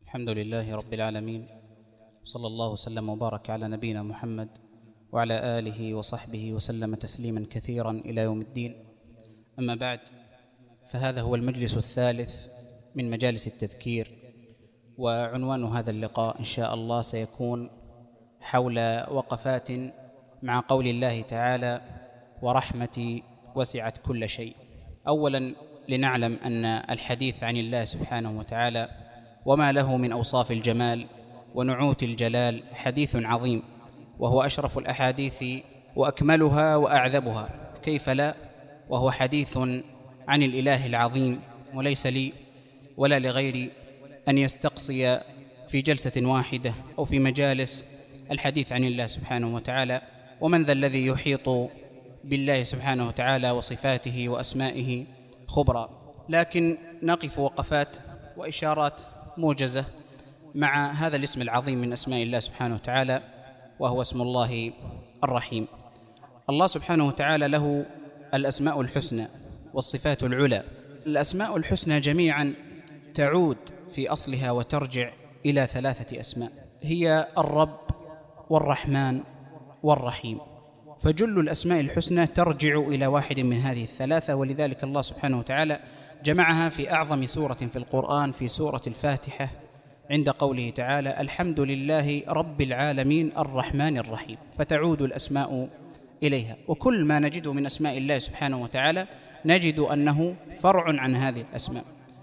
الحمد لله رب العالمين، صلى الله وسلم وبارك على نبينا محمد وعلى آله وصحبه وسلم تسليما كثيرا إلى يوم الدين. أما بعد، فهذا هو المجلس الثالث من مجالس التذكير، وعنوان هذا اللقاء إن شاء الله سيكون حول وقفات مع قول الله تعالى: ورحمتي وسعت كل شيء. أولا لنعلم أن الحديث عن الله سبحانه وتعالى وما له من أوصاف الجمال ونعوت الجلال حديث عظيم، وهو أشرف الأحاديث وأكملها وأعذبها، كيف لا، وهو حديث عن الإله العظيم، وليس لي ولا لغيري أن يستقصي في جلسة واحدة أو في مجالس الحديث عن الله سبحانه وتعالى. ومن ذا الذي يحيط بالله سبحانه وتعالى وصفاته وأسمائه خبرا؟ لكن نقف وقفات وإشارات موجزة مع هذا الاسم العظيم من أسماء الله سبحانه وتعالى، وهو اسم الله الرحيم. الله سبحانه وتعالى له الأسماء الحسنى والصفات العلى. الأسماء الحسنى جميعا تعود في أصلها وترجع إلى ثلاثة أسماء، هي الرب والرحمن والرحيم، فجل الأسماء الحسنى ترجع إلى واحد من هذه الثلاثة. ولذلك الله سبحانه وتعالى جمعها في أعظم سورة في القرآن، في سورة الفاتحة، عند قوله تعالى: الحمد لله رب العالمين الرحمن الرحيم، فتعود الأسماء إليها. وكل ما نجده من أسماء الله سبحانه وتعالى نجد أنه فرع عن هذه الأسماء.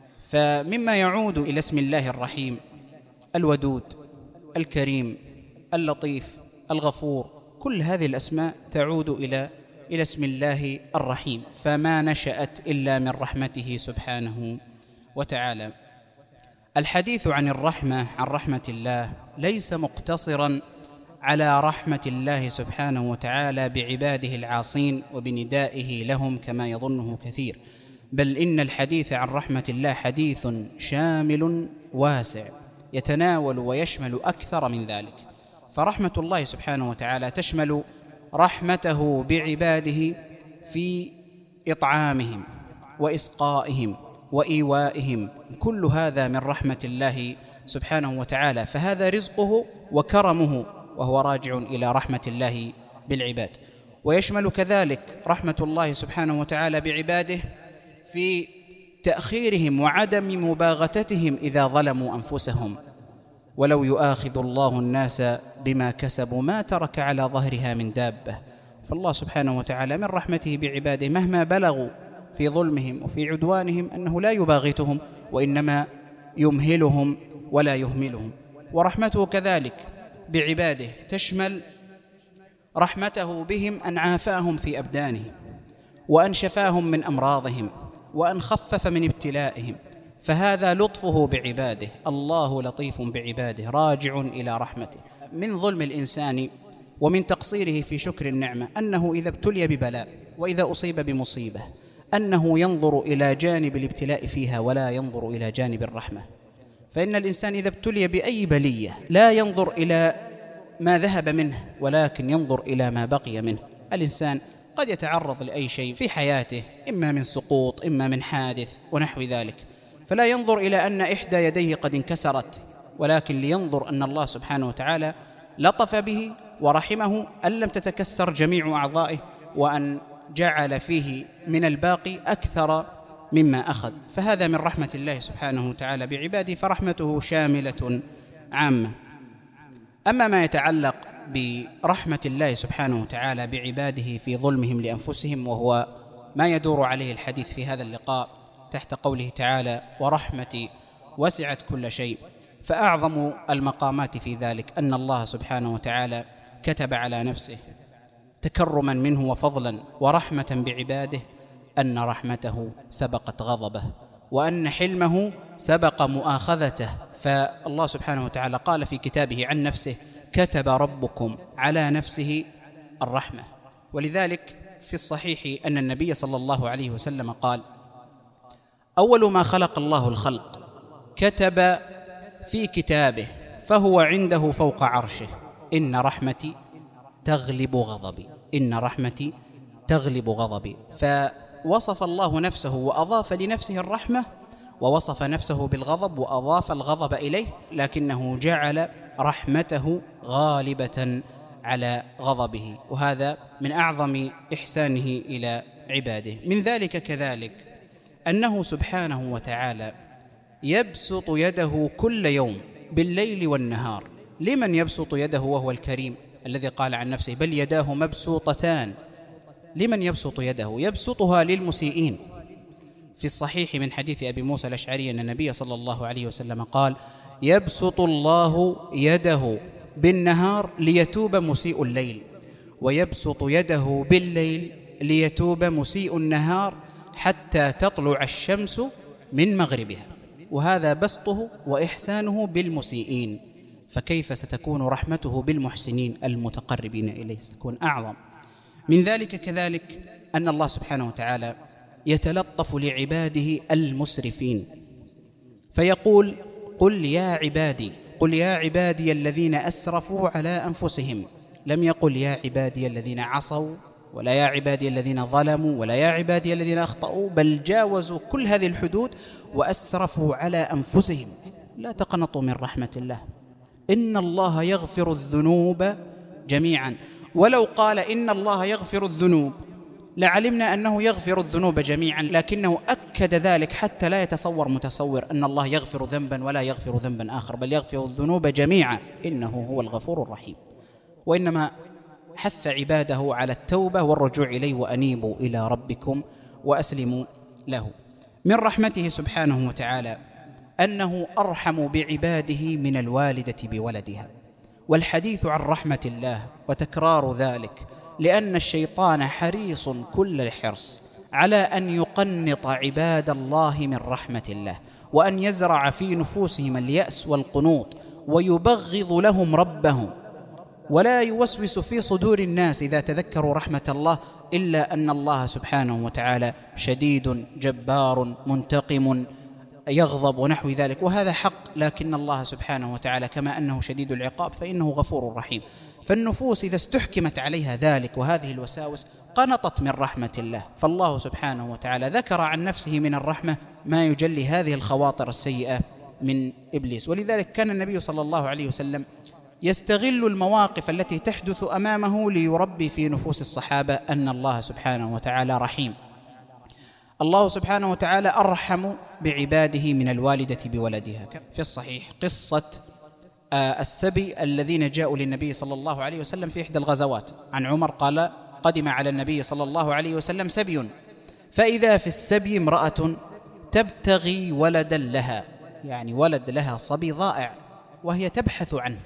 فمما يعود إلى اسم الله الرحيم: الودود، الكريم، اللطيف، الغفور، كل هذه الأسماء تعود إلى اسم الله الرحيم، فما نشأت إلا من رحمته سبحانه وتعالى. الحديث عن الرحمة، عن رحمة الله، ليس مقتصرا على رحمة الله سبحانه وتعالى بعباده العاصين وبندائه لهم كما يظنه كثير، بل إن الحديث عن رحمة الله حديث شامل واسع يتناول ويشمل أكثر من ذلك. فرحمة الله سبحانه وتعالى تشمل رحمته بعباده في إطعامهم وإسقائهم وإيوائهم، كل هذا من رحمة الله سبحانه وتعالى، فهذا رزقه وكرمه، وهو راجع إلى رحمة الله بالعباد. ويشمل كذلك رحمة الله سبحانه وتعالى بعباده في تأخيرهم وعدم مباغتتهم إذا ظلموا أنفسهم: ولو يؤاخذ الله الناس بما كسبوا ما ترك على ظهرها من دابة. فالله سبحانه وتعالى من رحمته بعباده مهما بلغوا في ظلمهم وفي عدوانهم أنه لا يباغتهم، وإنما يمهلهم ولا يهملهم. ورحمته كذلك بعباده تشمل رحمته بهم أن عافاهم في أبدانهم، وأن شفاهم من أمراضهم، وأن خفف من ابتلائهم، فهذا لطفه بعباده. الله لطيف بعباده راجع إلى رحمته. من ظلم الإنسان ومن تقصيره في شكر النعمة أنه إذا ابتلي ببلاء وإذا أصيب بمصيبة أنه ينظر إلى جانب الابتلاء فيها ولا ينظر إلى جانب الرحمة. فإن الإنسان إذا ابتلي بأي بلية لا ينظر إلى ما ذهب منه، ولكن ينظر إلى ما بقي منه. الإنسان قد يتعرض لأي شيء في حياته، إما من سقوط، إما من حادث ونحو ذلك، فلا ينظر إلى أن إحدى يديه قد انكسرت، ولكن لينظر أن الله سبحانه وتعالى لطف به ورحمه أن لم تتكسر جميع أعضائه، وأن جعل فيه من الباقي أكثر مما أخذ. فهذا من رحمة الله سبحانه وتعالى بعباده، فرحمته شاملة عامة. أما ما يتعلق برحمة الله سبحانه وتعالى بعباده في ظلمهم لأنفسهم، وهو ما يدور عليه الحديث في هذا اللقاء تحت قوله تعالى: ورحمتي وسعت كل شيء، فأعظم المقامات في ذلك أن الله سبحانه وتعالى كتب على نفسه تكرما منه وفضلا ورحمة بعباده أن رحمته سبقت غضبه، وأن حلمه سبق مؤاخذته. فالله سبحانه وتعالى قال في كتابه عن نفسه: كتب ربكم على نفسه الرحمة. ولذلك في الصحيح أن النبي صلى الله عليه وسلم قال: أول ما خلق الله الخلق كتب في كتابه فهو عنده فوق عرشه: إن رحمتي تغلب غضبي، إن رحمتي تغلب غضبي. فوصف الله نفسه وأضاف لنفسه الرحمة، ووصف نفسه بالغضب وأضاف الغضب إليه، لكنه جعل رحمته غالبة على غضبه، وهذا من أعظم إحسانه إلى عباده. من ذلك كذلك أنه سبحانه وتعالى يبسط يده كل يوم بالليل والنهار. لمن يبسط يده وهو الكريم الذي قال عن نفسه بل يداه مبسوطتان؟ لمن يبسط يده؟ يبسطها للمسيئين. في الصحيح من حديث أبي موسى الأشعري أن النبي صلى الله عليه وسلم قال: يبسط الله يده بالنهار ليتوب مسيء الليل، ويبسط يده بالليل ليتوب مسيء النهار حتى تطلع الشمس من مغربها. وهذا بسطه وإحسانه بالمسيئين، فكيف ستكون رحمته بالمحسنين المتقربين إليه؟ ستكون أعظم. من ذلك كذلك أن الله سبحانه وتعالى يتلطف لعباده المسرفين، فيقول: قل يا عبادي الذين أسرفوا على أنفسهم. لم يقل يا عبادي الذين عصوا، ولا يا عبادي الذين ظلموا، ولا يا عبادي الذين أخطأوا، بل جاوزوا كل هذه الحدود وأسرفوا على أنفسهم. لا تقنطوا من رحمة الله، إن الله يغفر الذنوب جميعا. ولو قال إن الله يغفر الذنوب لعلمنا أنه يغفر الذنوب جميعا، لكنه أكد ذلك حتى لا يتصور متصور أن الله يغفر ذنبا ولا يغفر ذنبا آخر، بل يغفر الذنوب جميعا إنه هو الغفور الرحيم. وإنما حث عباده على التوبة والرجوع إليه: وأنيبوا إلى ربكم وأسلموا له. من رحمته سبحانه وتعالى أنه أرحم بعباده من الوالدة بولدها. والحديث عن رحمة الله وتكرار ذلك لأن الشيطان حريص كل الحرص على أن يقنط عباد الله من رحمة الله، وأن يزرع في نفوسهم اليأس والقنوط، ويبغض لهم ربهم، ولا يوسوس في صدور الناس إذا تذكروا رحمة الله إلا أن الله سبحانه وتعالى شديد جبار منتقم يغضب ونحو ذلك، وهذا حق. لكن الله سبحانه وتعالى كما أنه شديد العقاب فإنه غفور رحيم. فالنفوس إذا استحكمت عليها ذلك وهذه الوساوس قنطت من رحمة الله. فالله سبحانه وتعالى ذكر عن نفسه من الرحمة ما يجلي هذه الخواطر السيئة من إبليس. ولذلك كان النبي صلى الله عليه وسلم يستغل المواقف التي تحدث أمامه ليربي في نفوس الصحابة أن الله سبحانه وتعالى رحيم. الله سبحانه وتعالى أرحم بعباده من الوالدة بولدها. في الصحيح قصة السبي الذين جاءوا للنبي صلى الله عليه وسلم في إحدى الغزوات. عن عمر قال: قدم على النبي صلى الله عليه وسلم سبي، فإذا في السبي امرأة تبتغي ولدا لها، يعني ولد لها صبي ضائع وهي تبحث عنه.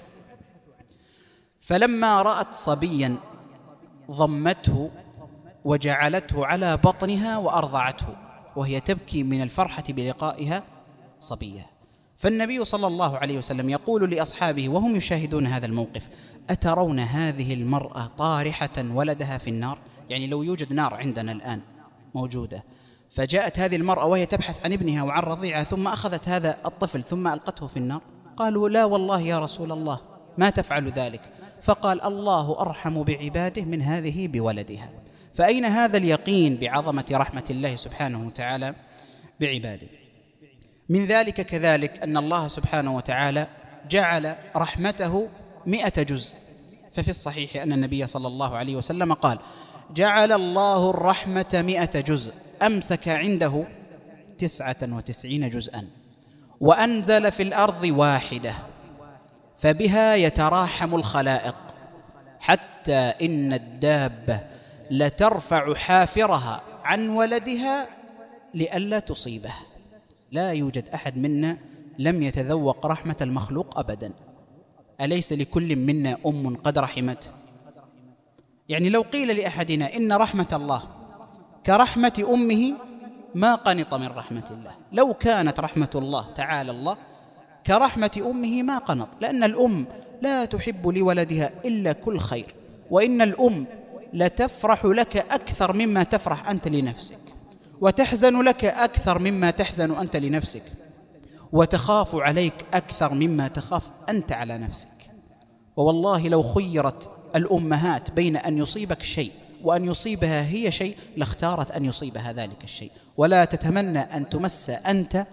فلما رأت صبيا ضمته وجعلته على بطنها وأرضعته وهي تبكي من الفرحة بلقائها صبيها. فالنبي صلى الله عليه وسلم يقول لأصحابه وهم يشاهدون هذا الموقف: أترون هذه المرأة طارحة ولدها في النار؟ يعني لو يوجد نار عندنا الآن موجودة، فجاءت هذه المرأة وهي تبحث عن ابنها وعن رضيعها ثم أخذت هذا الطفل ثم ألقته في النار. قالوا: لا والله يا رسول الله ما تفعل ذلك. فقال: الله أرحم بعباده من هذه بولدها. فأين هذا اليقين بعظمة رحمة الله سبحانه وتعالى بعباده؟ من ذلك كذلك أن الله سبحانه وتعالى جعل رحمته 100 جزء. ففي الصحيح أن النبي صلى الله عليه وسلم قال: جعل الله الرحمة 100 جزء، أمسك عنده 99 جزءا، وأنزل في الأرض واحدة، فبها يتراحم الخلائق، حتى إن الدابة لترفع حافرها عن ولدها لئلا تصيبه. لا يوجد أحد منا لم يتذوق رحمة المخلوق أبدا. أليس لكل منا أم قد رحمته؟ يعني لو قيل لأحدنا إن رحمة الله كرحمة أمه ما قنط من رحمة الله. لو كانت رحمة الله تعالى الله كرحمة أمه ما قنط، لأن الأم لا تحب لولدها إلا كل خير، وإن الأم لتفرح لك أكثر مما تفرح أنت لنفسك، وتحزن لك أكثر مما تحزن أنت لنفسك، وتخاف عليك أكثر مما تخاف أنت على نفسك. ووالله لو خيرت الأمهات بين أن يصيبك شيء وأن يصيبها هي شيء لاختارت أن يصيبها ذلك الشيء، ولا تتمنى أن تمس أنت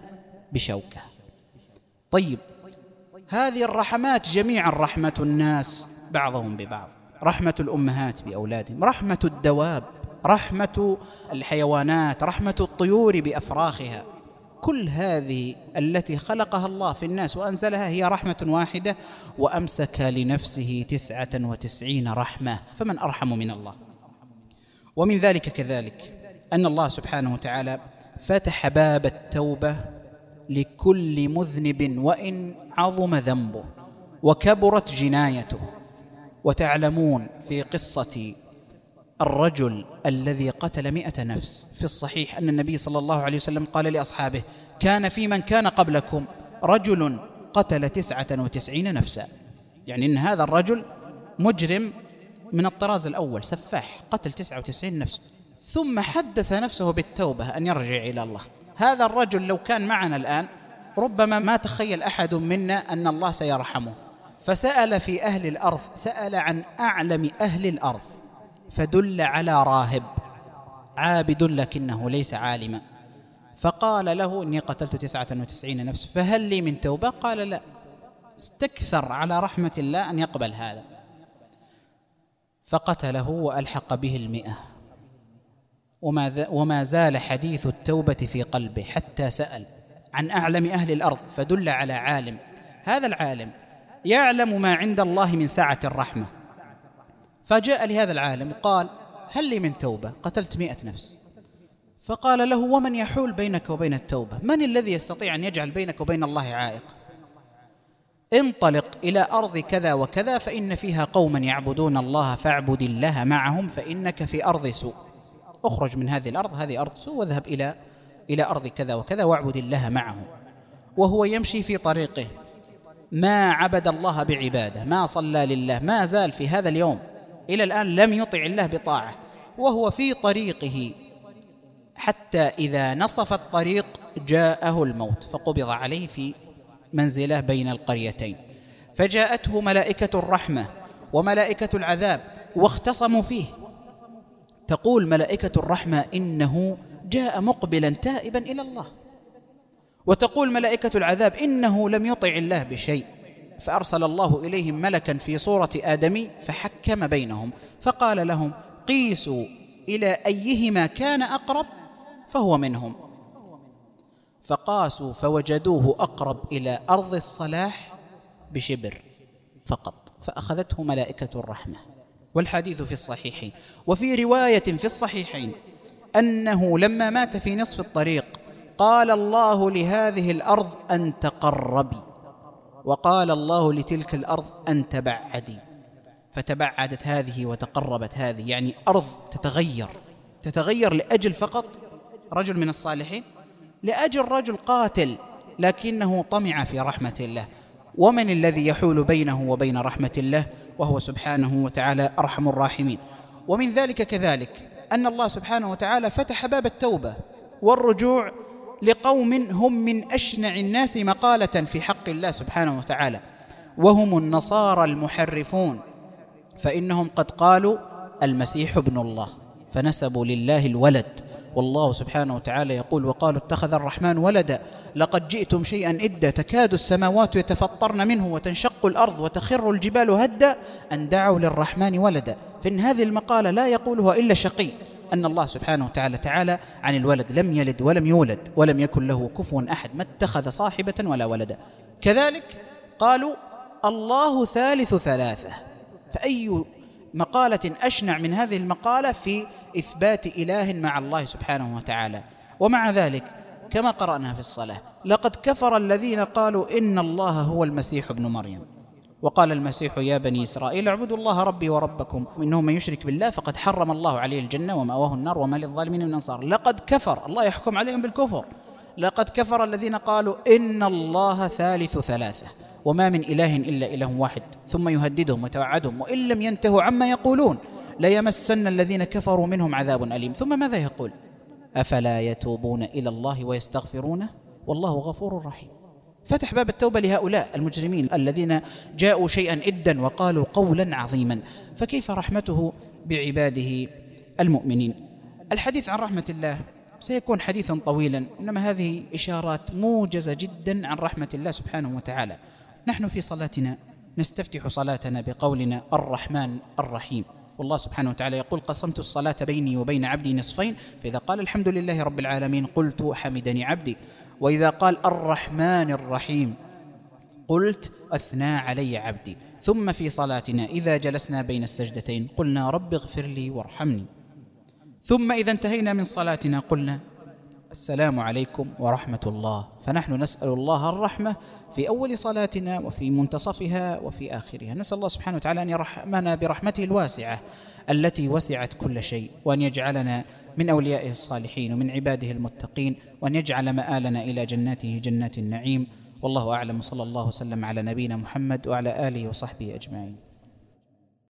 بشوكة. طيب، هذه الرحمات جميعا رحمة الناس بعضهم ببعض، رحمة الأمهات بأولادهم، رحمة الدواب، رحمة الحيوانات، رحمة الطيور بأفراخها، كل هذه التي خلقها الله في الناس وأنزلها هي رحمة واحدة، وأمسك لنفسه 99 رحمة، فمن أرحم من الله؟ ومن ذلك كذلك أن الله سبحانه وتعالى فتح باب التوبة لكل مذنب وإن عظم ذنبه وكبرت جنايته. وتعلمون في قصة الرجل الذي قتل 100 نفس في الصحيح أن النبي صلى الله عليه وسلم قال لأصحابه: كان في من كان قبلكم رجل قتل 99 نفسا، يعني أن هذا الرجل مجرم من الطراز الأول، سفاح، قتل 99 نفس، ثم حدث نفسه بالتوبة أن يرجع إلى الله. هذا الرجل لو كان معنا الآن ربما ما تخيل أحد منا أن الله سيرحمه، فسأل في أهل الأرض، سأل عن أعلم أهل الأرض، فدل على راهب عابد لكنه ليس عالما، فقال له: إني قتلت 99 نفس، فهل لي من توبة؟ قال: لا. استكثر على رحمة الله أن يقبل هذا، فقتله وألحق به 100. وما زال حديث التوبة في قلبه حتى سأل عن أعلم أهل الأرض، فدل على عالم. هذا العالم يعلم ما عند الله من سعة الرحمة، فجاء لهذا العالم وقال: هل لي من توبة؟ قتلت 100 نفس. فقال له: ومن يحول بينك وبين التوبة؟ من الذي يستطيع أن يجعل بينك وبين الله عائق؟ انطلق إلى أرض كذا وكذا فإن فيها قوما يعبدون الله فاعبد الله معهم فإنك في أرض سوء. اخرج من هذه الأرض، هذه أرض سوء، واذهب إلى أرض كذا وكذا واعبد الله معهم. وهو يمشي في طريقه ما عبد الله بعباده، ما صلى لله، ما زال في هذا اليوم إلى الآن لم يطع الله بطاعة، وهو في طريقه حتى إذا نصف الطريق جاءه الموت فقبض عليه في منزله بين القريتين، فجاءته ملائكة الرحمة وملائكة العذاب واختصموا فيه. تقول ملائكة الرحمة: إنه جاء مقبلا تائبا إلى الله، وتقول ملائكة العذاب: إنه لم يطع الله بشيء، فأرسل الله إليهم ملكا في صورة آدمي فحكم بينهم، فقال لهم: قيسوا إلى أيهما كان أقرب فهو منهم، فقاسوا فوجدوه أقرب إلى أرض الصلاح بشبر فقط، فأخذته ملائكة الرحمة. والحديث في الصحيحين. وفي رواية في الصحيحين أنه لما مات في نصف الطريق قال الله لهذه الأرض: أن تقربي، وقال الله لتلك الأرض: أن تبعدي، فتبعدت هذه وتقربت هذه، يعني أرض تتغير لأجل فقط رجل من الصالحين، لأجل رجل قاتل لكنه طمع في رحمة الله. ومن الذي يحول بينه وبين رحمة الله؟ وهو سبحانه وتعالى أرحم الراحمين. ومن ذلك كذلك أن الله سبحانه وتعالى فتح باب التوبة والرجوع لقوم هم من أشنع الناس مقالة في حق الله سبحانه وتعالى، وهم النصارى المحرفون، فإنهم قد قالوا المسيح ابن الله، فنسبوا لله الولد، والله سبحانه وتعالى يقول: وقالوا اتخذ الرحمن ولدا لقد جئتم شيئا إدا تكاد السماوات يتفطرن منه وتنشق الأرض وتخر الجبال هدا أن دعوا للرحمن ولدا. فإن هذه المقالة لا يقولها إلا شقي، أن الله سبحانه وتعالى تعالى عن الولد، لم يلد ولم يولد ولم يكن له كفوا أحد، ما اتخذ صاحبة ولا ولدا. كذلك قالوا الله ثالث ثلاثة، فأي مقالة أشنع من هذه المقالة في إثبات إله مع الله سبحانه وتعالى؟ ومع ذلك كما قرأنا في الصلاة: لقد كفر الذين قالوا إن الله هو المسيح ابن مريم، وقال المسيح: يا بني إسرائيل اعبدوا الله ربي وربكم إنه من يشرك بالله فقد حرم الله عليه الجنة ومأواه النار وما للظالمين من أنصار. لقد كفر، الله يحكم عليهم بالكفر. لقد كفر الذين قالوا إن الله ثالث ثلاثة وما من إله إلا إله واحد، ثم يهددهم وتوعدهم: وإن لم ينتهوا عما يقولون ليمسن الذين كفروا منهم عذاب أليم. ثم ماذا يقول؟ أفلا يتوبون إلى الله ويستغفرونه والله غفور رحيم. فتح باب التوبة لهؤلاء المجرمين الذين جاءوا شيئا إدا وقالوا قولا عظيما، فكيف رحمته بعباده المؤمنين؟ الحديث عن رحمة الله سيكون حديثا طويلا، إنما هذه إشارات موجزة جدا عن رحمة الله سبحانه وتعالى. نحن في صلاتنا نستفتح صلاتنا بقولنا الرحمن الرحيم، والله سبحانه وتعالى يقول قسمت الصلاة بيني وبين عبدي نصفين، فإذا قال الحمد لله رب العالمين قلت حمدني عبدي، وإذا قال الرحمن الرحيم قلت أثنى علي عبدي. ثم في صلاتنا إذا جلسنا بين السجدتين قلنا رب اغفر لي وارحمني. ثم إذا انتهينا من صلاتنا قلنا السلام عليكم ورحمة الله. فنحن نسأل الله الرحمة في أول صلاتنا وفي منتصفها وفي آخرها. نسأل الله سبحانه وتعالى أن يرحمنا برحمته الواسعة التي وسعت كل شيء، وأن يجعلنا من أوليائه الصالحين ومن عباده المتقين، وأن يجعل مآلنا إلى جناته جنات النعيم. والله أعلم، صلى الله وسلم على نبينا محمد وعلى آله وصحبه أجمعين.